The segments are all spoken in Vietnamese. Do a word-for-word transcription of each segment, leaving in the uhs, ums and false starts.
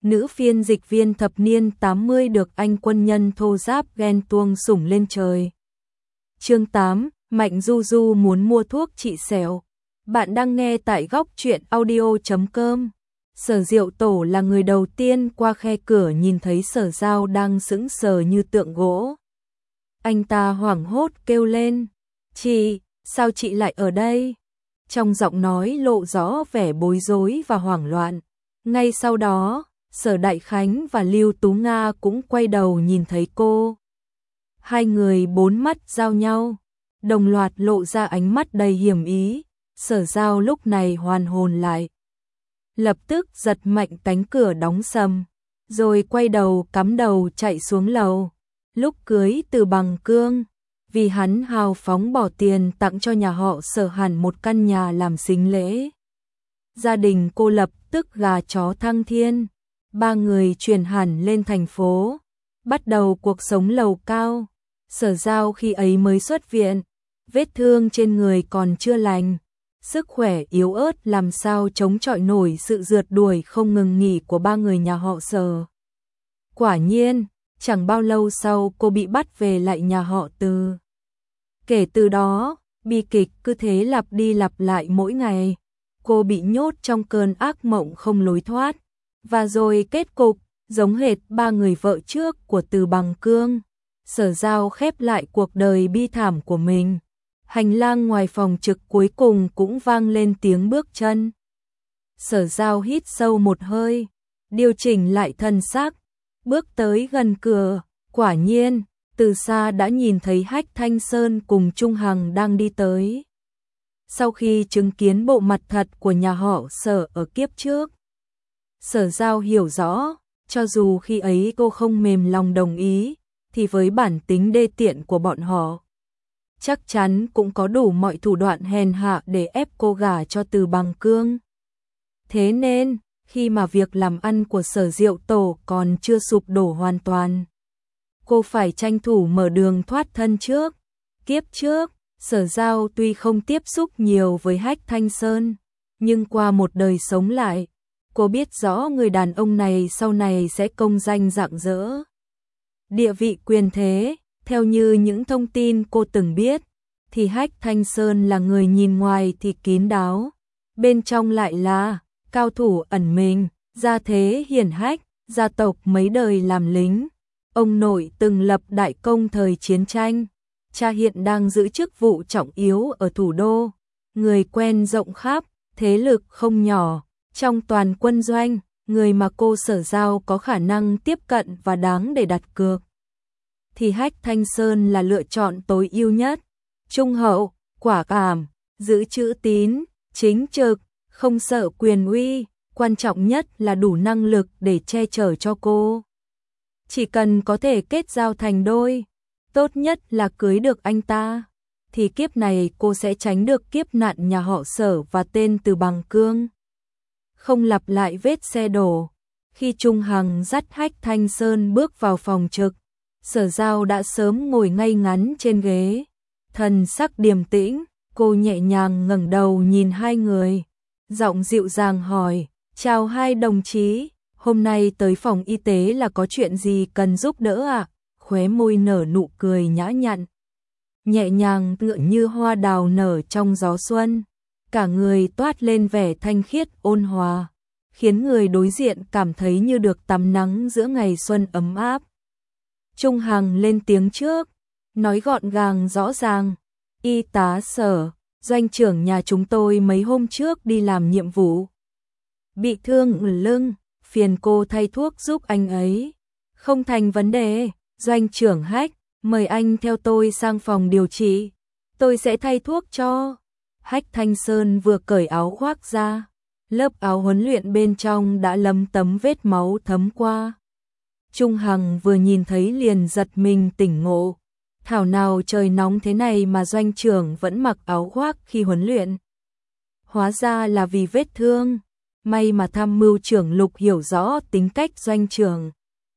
nữ phiên dịch viên thập niên tám mươi được anh quân nhân thô giáp ghen tuông sủng lên trời. Chương tám, Mạnh Du Du muốn mua thuốc trị sẹo. Bạn đang nghe tại góc truyện audio chấm com. Sở Diệu Tổ là người đầu tiên qua khe cửa nhìn thấy Sở Giao đang sững sờ như tượng gỗ. Anh ta hoảng hốt kêu lên, "Chị, sao chị lại ở đây?" Trong giọng nói lộ rõ vẻ bối rối và hoảng loạn. Ngay sau đó, Sở Đại Khánh và Lưu Tú Nga cũng quay đầu nhìn thấy cô. Hai người bốn mắt giao nhau, đồng loạt lộ ra ánh mắt đầy hiểm ý. Sở Giao lúc này hoàn hồn lại, lập tức giật mạnh cánh cửa đóng sầm, rồi quay đầu cắm đầu chạy xuống lầu. Lúc cưới Từ Bằng Cương, vì hắn hào phóng bỏ tiền tặng cho nhà họ Sở hẳn một căn nhà làm sính lễ. Gia đình cô lập tức gà chó thăng thiên, ba người chuyển hẳn lên thành phố, bắt đầu cuộc sống lầu cao. Sở Giao khi ấy mới xuất viện, vết thương trên người còn chưa lành, sức khỏe yếu ớt làm sao chống chọi nổi sự rượt đuổi không ngừng nghỉ của ba người nhà họ Sở. Quả nhiên, chẳng bao lâu sau cô bị bắt về lại nhà họ Từ. Kể từ đó, bi kịch cứ thế lặp đi lặp lại mỗi ngày. Cô bị nhốt trong cơn ác mộng không lối thoát. Và rồi kết cục, giống hệt ba người vợ trước của Từ Bằng Cương, Sở Giao khép lại cuộc đời bi thảm của mình. Hành lang ngoài phòng trực cuối cùng cũng vang lên tiếng bước chân. Sở Giao hít sâu một hơi, điều chỉnh lại thân xác, bước tới gần cửa. Quả nhiên, từ xa đã nhìn thấy Hách Thanh Sơn cùng Trung Hằng đang đi tới. Sau khi chứng kiến bộ mặt thật của nhà họ Sở ở kiếp trước, Sở Giao hiểu rõ, cho dù khi ấy cô không mềm lòng đồng ý, thì với bản tính đê tiện của bọn họ, chắc chắn cũng có đủ mọi thủ đoạn hèn hạ để ép cô gả cho Từ Bằng Cương. Thế nên, khi mà việc làm ăn của Sở Diệu Tổ còn chưa sụp đổ hoàn toàn, cô phải tranh thủ mở đường thoát thân trước. Kiếp trước, Sở Giao tuy không tiếp xúc nhiều với Hách Thanh Sơn, nhưng qua một đời sống lại, cô biết rõ người đàn ông này sau này sẽ công danh rạng rỡ. Địa vị quyền thế, theo như những thông tin cô từng biết, thì Hách Thanh Sơn là người nhìn ngoài thì kín đáo, bên trong lại là cao thủ ẩn mình, gia thế hiển hách, gia tộc mấy đời làm lính. Ông nội từng lập đại công thời chiến tranh, cha hiện đang giữ chức vụ trọng yếu ở thủ đô, người quen rộng khắp, thế lực không nhỏ trong toàn quân doanh, người mà cô Sở Giao có khả năng tiếp cận và đáng để đặt cược. Thì Hách Thanh Sơn là lựa chọn tối ưu nhất, trung hậu, quả cảm, giữ chữ tín, chính trực, không sợ quyền uy, quan trọng nhất là đủ năng lực để che chở cho cô. Chỉ cần có thể kết giao thành đôi, tốt nhất là cưới được anh ta, thì kiếp này cô sẽ tránh được kiếp nạn nhà họ Sở và tên Từ Bằng Cương. Không lặp lại vết xe đổ, khi Trung Hằng dắt Hách Thanh Sơn bước vào phòng trực, Sở Giao đã sớm ngồi ngay ngắn trên ghế, thần sắc điềm tĩnh. Cô nhẹ nhàng ngẩng đầu nhìn hai người, giọng dịu dàng hỏi, "Chào hai đồng chí, hôm nay tới phòng y tế là có chuyện gì cần giúp đỡ ạ?" À? Khóe môi nở nụ cười nhã nhặn, nhẹ nhàng tựa như hoa đào nở trong gió xuân, cả người toát lên vẻ thanh khiết ôn hòa, khiến người đối diện cảm thấy như được tắm nắng giữa ngày xuân ấm áp. Trung Hằng lên tiếng trước, nói gọn gàng rõ ràng, "Y tá Sở, doanh trưởng nhà chúng tôi mấy hôm trước đi làm nhiệm vụ, bị thương ở lưng, phiền cô thay thuốc giúp anh ấy." "Không thành vấn đề, doanh trưởng Hách, mời anh theo tôi sang phòng điều trị, tôi sẽ thay thuốc cho." Hách Thanh Sơn vừa cởi áo khoác ra, lớp áo huấn luyện bên trong đã lấm tấm vết máu thấm qua. Trung Hằng vừa nhìn thấy liền giật mình tỉnh ngộ, thảo nào trời nóng thế này mà doanh trưởng vẫn mặc áo khoác khi huấn luyện. Hóa ra là vì vết thương, may mà tham mưu trưởng Lục hiểu rõ tính cách doanh trưởng,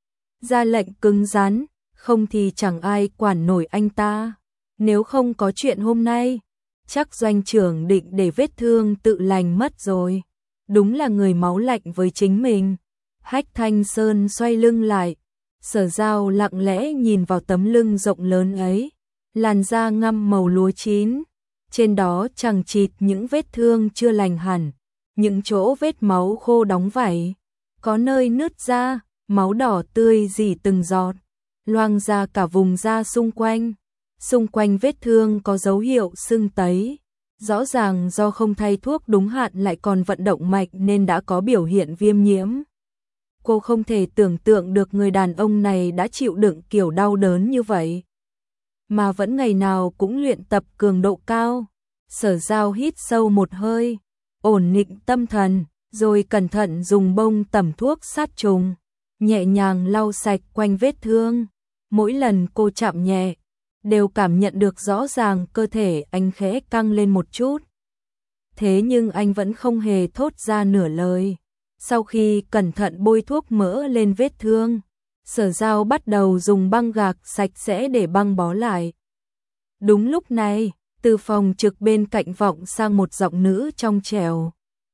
ra lệnh cứng rắn, không thì chẳng ai quản nổi anh ta. Nếu không có chuyện hôm nay, chắc doanh trưởng định để vết thương tự lành mất rồi. Đúng là người máu lạnh với chính mình. Hách Thanh Sơn xoay lưng lại, Sở Giao lặng lẽ nhìn vào tấm lưng rộng lớn ấy, làn da ngăm màu lúa chín, trên đó chằng chịt những vết thương chưa lành hẳn, những chỗ vết máu khô đóng vảy, có nơi nứt ra, máu đỏ tươi rỉ từng giọt, loang ra cả vùng da xung quanh. Xung quanh vết thương có dấu hiệu sưng tấy, rõ ràng do không thay thuốc đúng hạn lại còn vận động mạch nên đã có biểu hiện viêm nhiễm. Cô không thể tưởng tượng được người đàn ông này đã chịu đựng kiểu đau đớn như vậy, mà vẫn ngày nào cũng luyện tập cường độ cao. Sở Giao hít sâu một hơi, ổn định tâm thần, rồi cẩn thận dùng bông tẩm thuốc sát trùng, nhẹ nhàng lau sạch quanh vết thương. Mỗi lần cô chạm nhẹ, đều cảm nhận được rõ ràng cơ thể anh khẽ căng lên một chút. Thế nhưng anh vẫn không hề thốt ra nửa lời. Sau khi cẩn thận bôi thuốc mỡ lên vết thương, Sở Giao bắt đầu dùng băng gạc sạch sẽ để băng bó lại. Đúng lúc này, từ phòng trực bên cạnh vọng sang một giọng nữ trong trẻo.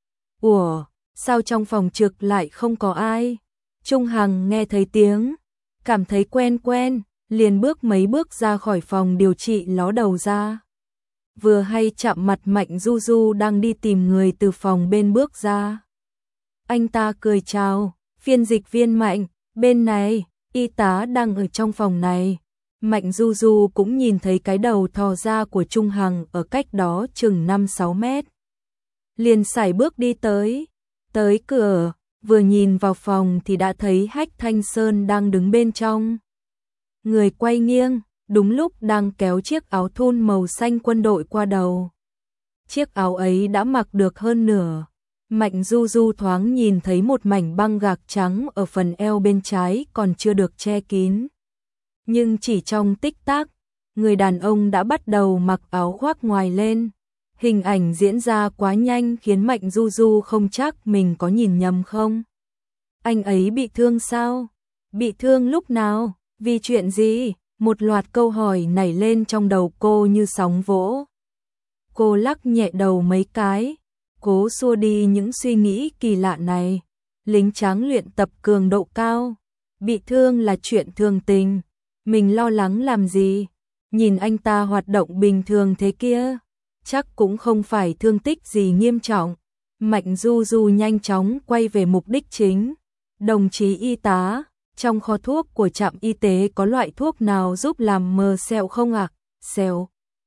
Ủa, sao trong phòng trực lại không có ai? Trung Hằng nghe thấy tiếng, cảm thấy quen quen, liền bước mấy bước ra khỏi phòng điều trị ló đầu ra. Vừa hay chạm mặt Mạnh Du Du đang đi tìm người từ phòng bên bước ra. Anh ta cười chào, phiên dịch viên Mạnh, bên này, y tá đang ở trong phòng này. Mạnh Du Du cũng nhìn thấy cái đầu thò ra của Trung Hằng ở cách đó chừng năm sáu mét. Liền sải bước đi tới, tới cửa, vừa nhìn vào phòng thì đã thấy Hách Thanh Sơn đang đứng bên trong. Người quay nghiêng, đúng lúc đang kéo chiếc áo thun màu xanh quân đội qua đầu. Chiếc áo ấy đã mặc được hơn nửa. Mạnh Du Du thoáng nhìn thấy một mảnh băng gạc trắng ở phần eo bên trái còn chưa được che kín. Nhưng chỉ trong tích tắc, người đàn ông đã bắt đầu mặc áo khoác ngoài lên. Hình ảnh diễn ra quá nhanh khiến Mạnh Du Du không chắc mình có nhìn nhầm không. Anh ấy bị thương sao? Bị thương lúc nào? Vì chuyện gì? Một loạt câu hỏi nảy lên trong đầu cô như sóng vỗ. Cô lắc nhẹ đầu mấy cái, cố xua đi những suy nghĩ kỳ lạ này. Lính tráng luyện tập cường độ cao, bị thương là chuyện thường tình, mình lo lắng làm gì? Nhìn anh ta hoạt động bình thường thế kia, chắc cũng không phải thương tích gì nghiêm trọng. Mạnh Du Du nhanh chóng quay về mục đích chính. Đồng chí y tá, trong kho thuốc của trạm y tế có loại thuốc nào giúp làm mờ sẹo không ạ? À? Sẹo.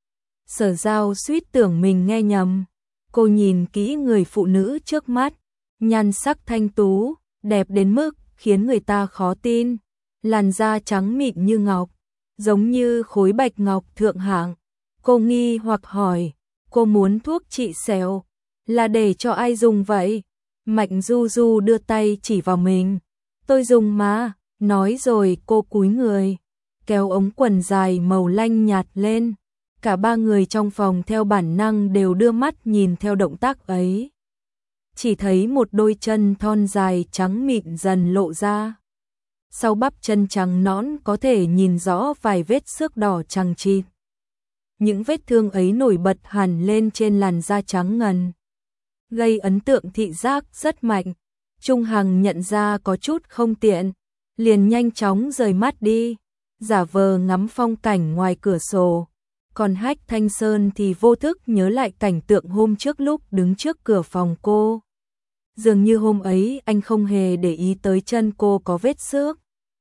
Sở Giao suýt tưởng mình nghe nhầm. Cô nhìn kỹ người phụ nữ trước mắt, nhan sắc thanh tú, đẹp đến mức khiến người ta khó tin. Làn da trắng mịn như ngọc, giống như khối bạch ngọc thượng hạng. Cô nghi hoặc hỏi, cô muốn thuốc trị sẹo, là để cho ai dùng vậy? Mạnh Du Du đưa tay chỉ vào mình. Tôi dùng mà, nói rồi cô cúi người, kéo ống quần dài màu lanh nhạt lên. Cả ba người trong phòng theo bản năng đều đưa mắt nhìn theo động tác ấy. Chỉ thấy một đôi chân thon dài trắng mịn dần lộ ra. Sau bắp chân trắng nõn có thể nhìn rõ vài vết xước đỏ chằng chịt. Những vết thương ấy nổi bật hẳn lên trên làn da trắng ngần, gây ấn tượng thị giác rất mạnh. Trung Hằng nhận ra có chút không tiện, liền nhanh chóng rời mắt đi, giả vờ ngắm phong cảnh ngoài cửa sổ. Còn Hách Thanh Sơn thì vô thức nhớ lại cảnh tượng hôm trước lúc đứng trước cửa phòng cô. Dường như hôm ấy anh không hề để ý tới chân cô có vết xước.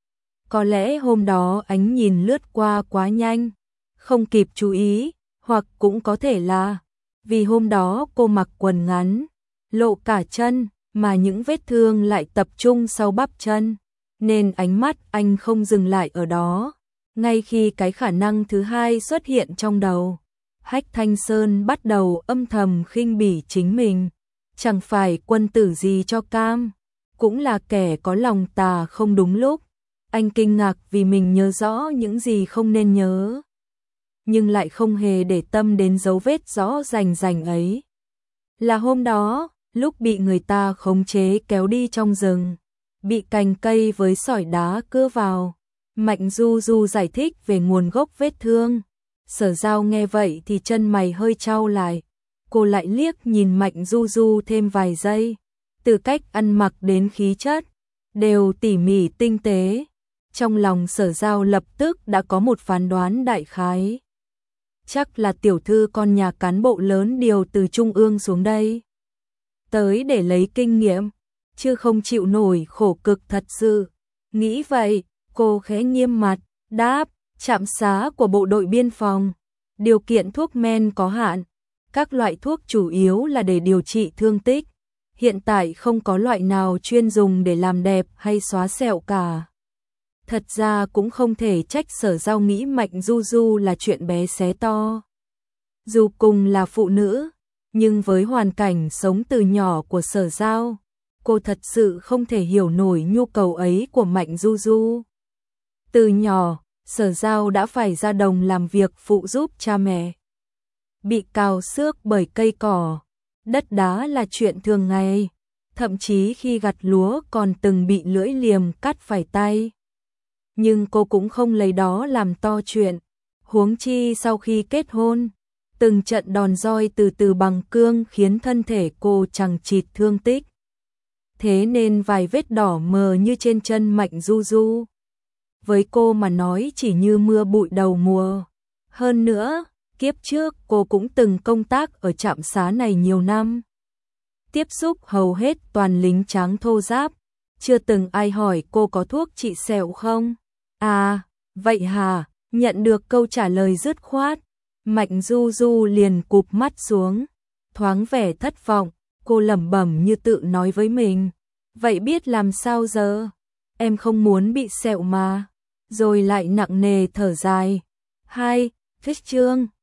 Có lẽ hôm đó ánh nhìn lướt qua quá nhanh, không kịp chú ý, hoặc cũng có thể là vì hôm đó cô mặc quần ngắn, lộ cả chân, mà những vết thương lại tập trung sau bắp chân, nên ánh mắt anh không dừng lại ở đó. Ngay khi cái khả năng thứ hai xuất hiện trong đầu, Hách Thanh Sơn bắt đầu âm thầm khinh bỉ chính mình. Chẳng phải quân tử gì cho cam, cũng là kẻ có lòng tà không đúng lúc. Anh kinh ngạc vì mình nhớ rõ những gì không nên nhớ, nhưng lại không hề để tâm đến dấu vết rõ rành rành ấy. Là hôm đó, lúc bị người ta khống chế kéo đi trong rừng, bị cành cây với sỏi đá cưa vào. Mạnh Du Du giải thích về nguồn gốc vết thương. Sở Giao nghe vậy thì chân mày hơi chau lại. Cô lại liếc nhìn Mạnh Du Du thêm vài giây. Từ cách ăn mặc đến khí chất, đều tỉ mỉ tinh tế. Trong lòng Sở Giao lập tức đã có một phán đoán đại khái. Chắc là tiểu thư con nhà cán bộ lớn điều từ trung ương xuống đây. Tới để lấy kinh nghiệm, chứ không chịu nổi khổ cực thật sự. Nghĩ vậy, cô khẽ nghiêm mặt, đáp, trạm xá của bộ đội biên phòng. Điều kiện thuốc men có hạn, các loại thuốc chủ yếu là để điều trị thương tích. Hiện tại không có loại nào chuyên dùng để làm đẹp hay xóa sẹo cả. Thật ra cũng không thể trách Sở Giao nghĩ Mạnh Du Du là chuyện bé xé to. Dù cùng là phụ nữ, nhưng với hoàn cảnh sống từ nhỏ của Sở Giao, cô thật sự không thể hiểu nổi nhu cầu ấy của Mạnh Du Du. Từ nhỏ, Sở Giao đã phải ra đồng làm việc phụ giúp cha mẹ. Bị cào xước bởi cây cỏ, đất đá là chuyện thường ngày, thậm chí khi gặt lúa còn từng bị lưỡi liềm cắt phải tay. Nhưng cô cũng không lấy đó làm to chuyện, huống chi sau khi kết hôn, từng trận đòn roi từ từ bằng cương khiến thân thể cô chằng chịt thương tích. Thế nên vài vết đỏ mờ như trên chân Mạnh Du Du, với cô mà nói chỉ như mưa bụi đầu mùa. Hơn nữa, kiếp trước cô cũng từng công tác ở trạm xá này nhiều năm. Tiếp xúc hầu hết toàn lính tráng thô ráp, chưa từng ai hỏi cô có thuốc trị sẹo không. À, vậy hả? Nhận được câu trả lời dứt khoát, Mạnh Du Du liền cụp mắt xuống, thoáng vẻ thất vọng, cô lẩm bẩm như tự nói với mình. Vậy biết làm sao giờ? Em không muốn bị sẹo mà. Rồi lại nặng nề thở dài. Hai, thích chương.